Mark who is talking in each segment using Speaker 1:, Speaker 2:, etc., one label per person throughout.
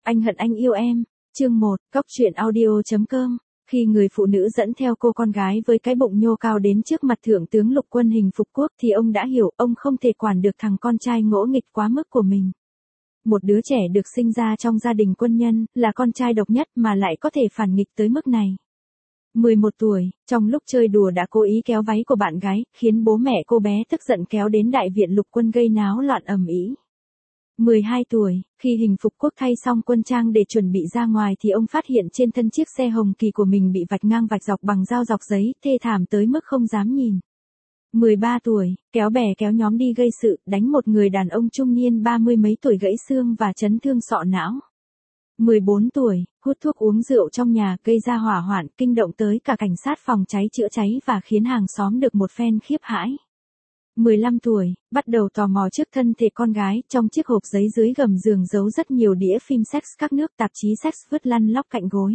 Speaker 1: Anh hận anh yêu em. Chương 1, Cóc truyện audio.com. Khi người phụ nữ dẫn theo cô con gái với cái bụng nhô cao đến trước mặt thượng tướng lục quân Hình Phục Quốc thì ông đã hiểu ông không thể quản được thằng con trai ngỗ nghịch quá mức của mình. Một đứa trẻ được sinh ra trong gia đình quân nhân, là con trai độc nhất mà lại có thể phản nghịch tới mức này. 11 tuổi, trong lúc chơi đùa đã cố ý kéo váy của bạn gái, khiến bố mẹ cô bé tức giận kéo đến đại viện lục quân gây náo loạn ầm ĩ. 12 tuổi, khi Hình Phục Quốc thay xong quân trang để chuẩn bị ra ngoài thì ông phát hiện trên thân chiếc xe hồng kỳ của mình bị vạch ngang vạch dọc bằng dao dọc giấy, thê thảm tới mức không dám nhìn. 13 tuổi, kéo bè kéo nhóm đi gây sự, đánh một người đàn ông trung niên 30 mấy tuổi gãy xương và chấn thương sọ não. 14 tuổi, hút thuốc uống rượu trong nhà gây ra hỏa hoạn kinh động tới cả cảnh sát phòng cháy chữa cháy và khiến hàng xóm được một phen khiếp hãi. 15 tuổi, bắt đầu tò mò trước thân thể con gái, trong chiếc hộp giấy dưới gầm giường giấu rất nhiều đĩa phim sex các nước tạp chí sex vứt lăn lóc cạnh gối.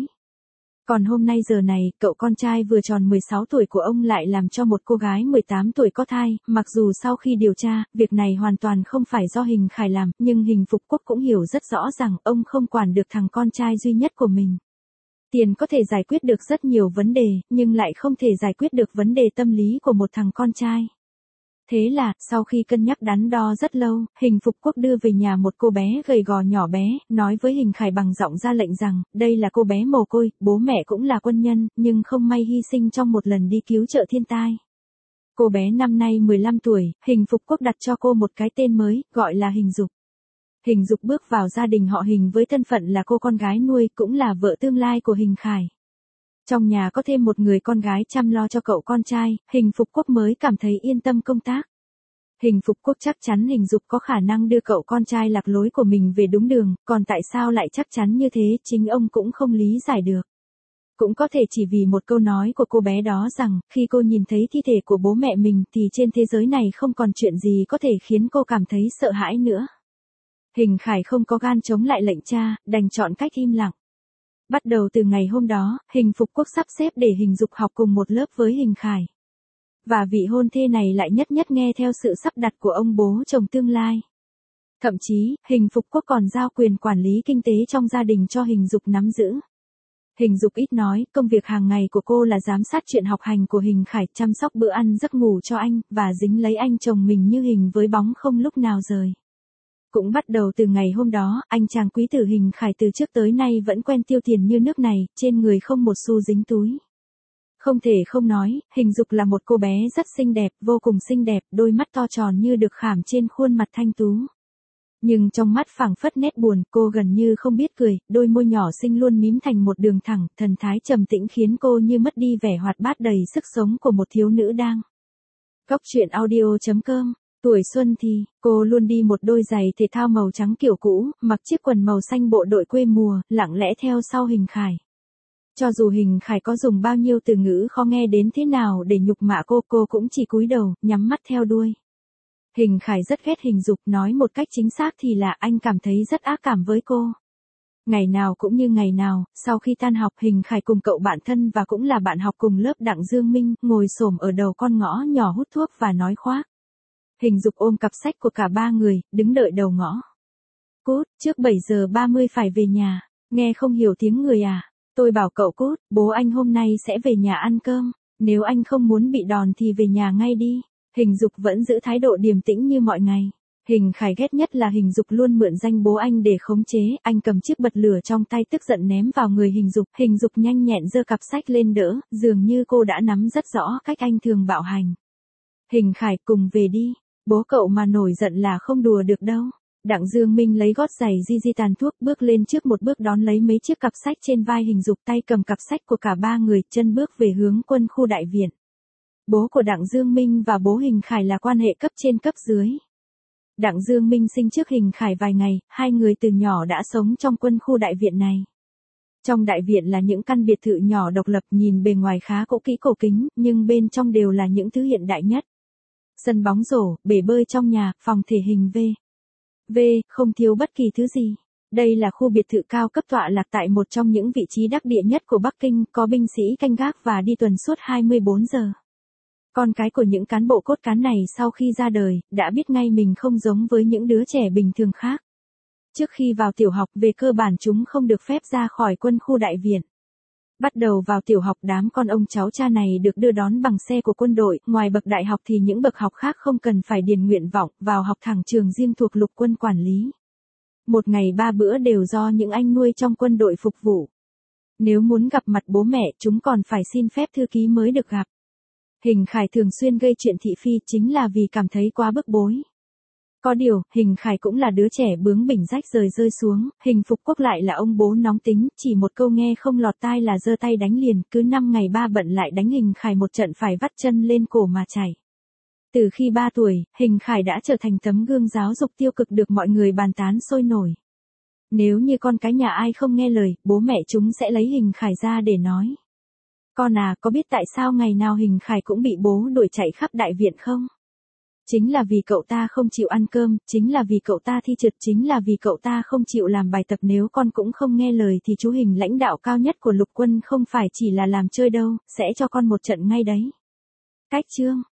Speaker 1: Còn hôm nay giờ này, cậu con trai vừa tròn 16 tuổi của ông lại làm cho một cô gái 18 tuổi có thai, mặc dù sau khi điều tra, việc này hoàn toàn không phải do Hình Khải làm, nhưng Hình Phục Quốc cũng hiểu rất rõ rằng ông không quản được thằng con trai duy nhất của mình. Tiền có thể giải quyết được rất nhiều vấn đề, nhưng lại không thể giải quyết được vấn đề tâm lý của một thằng con trai. Thế là, sau khi cân nhắc đắn đo rất lâu, Hình Phục Quốc đưa về nhà một cô bé gầy gò nhỏ bé, nói với Hình Khải bằng giọng ra lệnh rằng, đây là cô bé mồ côi, bố mẹ cũng là quân nhân, nhưng không may hy sinh trong một lần đi cứu trợ thiên tai. Cô bé năm nay 15 tuổi, Hình Phục Quốc đặt cho cô một cái tên mới, gọi là Hình Dục. Hình Dục bước vào gia đình họ Hình với thân phận là cô con gái nuôi, cũng là vợ tương lai của Hình Khải. Trong nhà có thêm một người con gái chăm lo cho cậu con trai, Hình Phục Quốc mới cảm thấy yên tâm công tác. Hình Phục Quốc chắc chắn Hình Dục có khả năng đưa cậu con trai lạc lối của mình về đúng đường, còn tại sao lại chắc chắn như thế chính ông cũng không lý giải được. Cũng có thể chỉ vì một câu nói của cô bé đó rằng, khi cô nhìn thấy thi thể của bố mẹ mình thì trên thế giới này không còn chuyện gì có thể khiến cô cảm thấy sợ hãi nữa. Hình Khải không có gan chống lại lệnh cha, đành chọn cách im lặng. Bắt đầu từ ngày hôm đó, Hình Phục Quốc sắp xếp để Hình Dục học cùng một lớp với Hình Khải. Và vị hôn thê này lại nhất nhất nghe theo sự sắp đặt của ông bố chồng tương lai. Thậm chí, Hình Phục Quốc còn giao quyền quản lý kinh tế trong gia đình cho Hình Dục nắm giữ. Hình Dục ít nói, công việc hàng ngày của cô là giám sát chuyện học hành của Hình Khải, chăm sóc bữa ăn giấc ngủ cho anh, và dính lấy anh chồng mình như hình với bóng không lúc nào rời. Cũng bắt đầu từ ngày hôm đó, anh chàng quý tử Hình Khải từ trước tới nay vẫn quen tiêu tiền như nước này, trên người không một xu dính túi. Không thể không nói, Hình Dục là một cô bé rất xinh đẹp, vô cùng xinh đẹp, đôi mắt to tròn như được khảm trên khuôn mặt thanh tú. Nhưng trong mắt phảng phất nét buồn, cô gần như không biết cười, đôi môi nhỏ xinh luôn mím thành một đường thẳng, thần thái trầm tĩnh khiến cô như mất đi vẻ hoạt bát đầy sức sống của một thiếu nữ đang. Cóc truyện audio.com. Tuổi xuân thì, cô luôn đi một đôi giày thể thao màu trắng kiểu cũ, mặc chiếc quần màu xanh bộ đội quê mùa, lặng lẽ theo sau Hình Khải. Cho dù Hình Khải có dùng bao nhiêu từ ngữ khó nghe đến thế nào để nhục mạ cô cũng chỉ cúi đầu, nhắm mắt theo đuôi. Hình Khải rất ghét Hình Dục, nói một cách chính xác thì là anh cảm thấy rất ác cảm với cô. Ngày nào cũng như ngày nào, sau khi tan học Hình Khải cùng cậu bạn thân và cũng là bạn học cùng lớp Đặng Dương Minh, ngồi xổm ở đầu con ngõ nhỏ hút thuốc và nói khoác. Hình Dục ôm cặp sách của cả ba người, đứng đợi đầu ngõ. Cút, trước 7 giờ 30 phải về nhà, nghe không hiểu tiếng người à? Tôi bảo cậu cút, bố anh hôm nay sẽ về nhà ăn cơm, nếu anh không muốn bị đòn thì về nhà ngay đi. Hình Dục vẫn giữ thái độ điềm tĩnh như mọi ngày. Hình Khải ghét nhất là Hình Dục luôn mượn danh bố anh để khống chế, anh cầm chiếc bật lửa trong tay tức giận ném vào người Hình Dục nhanh nhẹn giơ cặp sách lên đỡ, dường như cô đã nắm rất rõ cách anh thường bạo hành. Hình Khải, cùng về đi, bố cậu mà nổi giận là không đùa được đâu. Đặng Dương Minh lấy gót giày di tàn thuốc, bước lên trước một bước đón lấy mấy chiếc cặp sách trên vai Hình Dục, tay cầm cặp sách của cả ba người, chân bước về hướng quân khu đại viện. Bố của Đặng Dương Minh và bố Hình Khải là quan hệ cấp trên cấp dưới. Đặng Dương Minh sinh trước Hình Khải vài ngày, hai người từ nhỏ đã sống trong quân khu đại viện này. Trong đại viện là những căn biệt thự nhỏ độc lập, nhìn bề ngoài khá cũ kỹ cổ kính, nhưng bên trong đều là những thứ hiện đại nhất. Sân bóng rổ, bể bơi trong nhà, phòng thể hình không thiếu bất kỳ thứ gì. Đây là khu biệt thự cao cấp tọa lạc tại một trong những vị trí đắc địa nhất của Bắc Kinh, có binh sĩ canh gác và đi tuần suốt 24 giờ. Con cái của những cán bộ cốt cán này sau khi ra đời, đã biết ngay mình không giống với những đứa trẻ bình thường khác. Trước khi vào tiểu học về cơ bản chúng không được phép ra khỏi quân khu đại viện. Bắt đầu vào tiểu học đám con ông cháu cha này được đưa đón bằng xe của quân đội, ngoài bậc đại học thì những bậc học khác không cần phải điền nguyện vọng, vào học thẳng trường riêng thuộc lục quân quản lý. Một ngày 3 bữa đều do những anh nuôi trong quân đội phục vụ. Nếu muốn gặp mặt bố mẹ chúng còn phải xin phép thư ký mới được gặp. Hình Khải thường xuyên gây chuyện thị phi chính là vì cảm thấy quá bức bối. Có điều, Hình Khải cũng là đứa trẻ bướng bỉnh rách rời rơi xuống, Hình Phục Quốc lại là ông bố nóng tính, chỉ một câu nghe không lọt tai là giơ tay đánh liền, cứ 5 ngày 3 bận lại đánh Hình Khải một trận phải vắt chân lên cổ mà chảy. Từ khi 3 tuổi, Hình Khải đã trở thành tấm gương giáo dục tiêu cực được mọi người bàn tán sôi nổi. Nếu như con cái nhà ai không nghe lời, bố mẹ chúng sẽ lấy Hình Khải ra để nói. Con à, có biết tại sao ngày nào Hình Khải cũng bị bố đuổi chạy khắp đại viện không? Chính là vì cậu ta không chịu ăn cơm, chính là vì cậu ta thi trượt, chính là vì cậu ta không chịu làm bài tập. Nếu con cũng không nghe lời thì chú Hình lãnh đạo cao nhất của lục quân không phải chỉ là làm chơi đâu, sẽ cho con một trận ngay đấy. Cách chương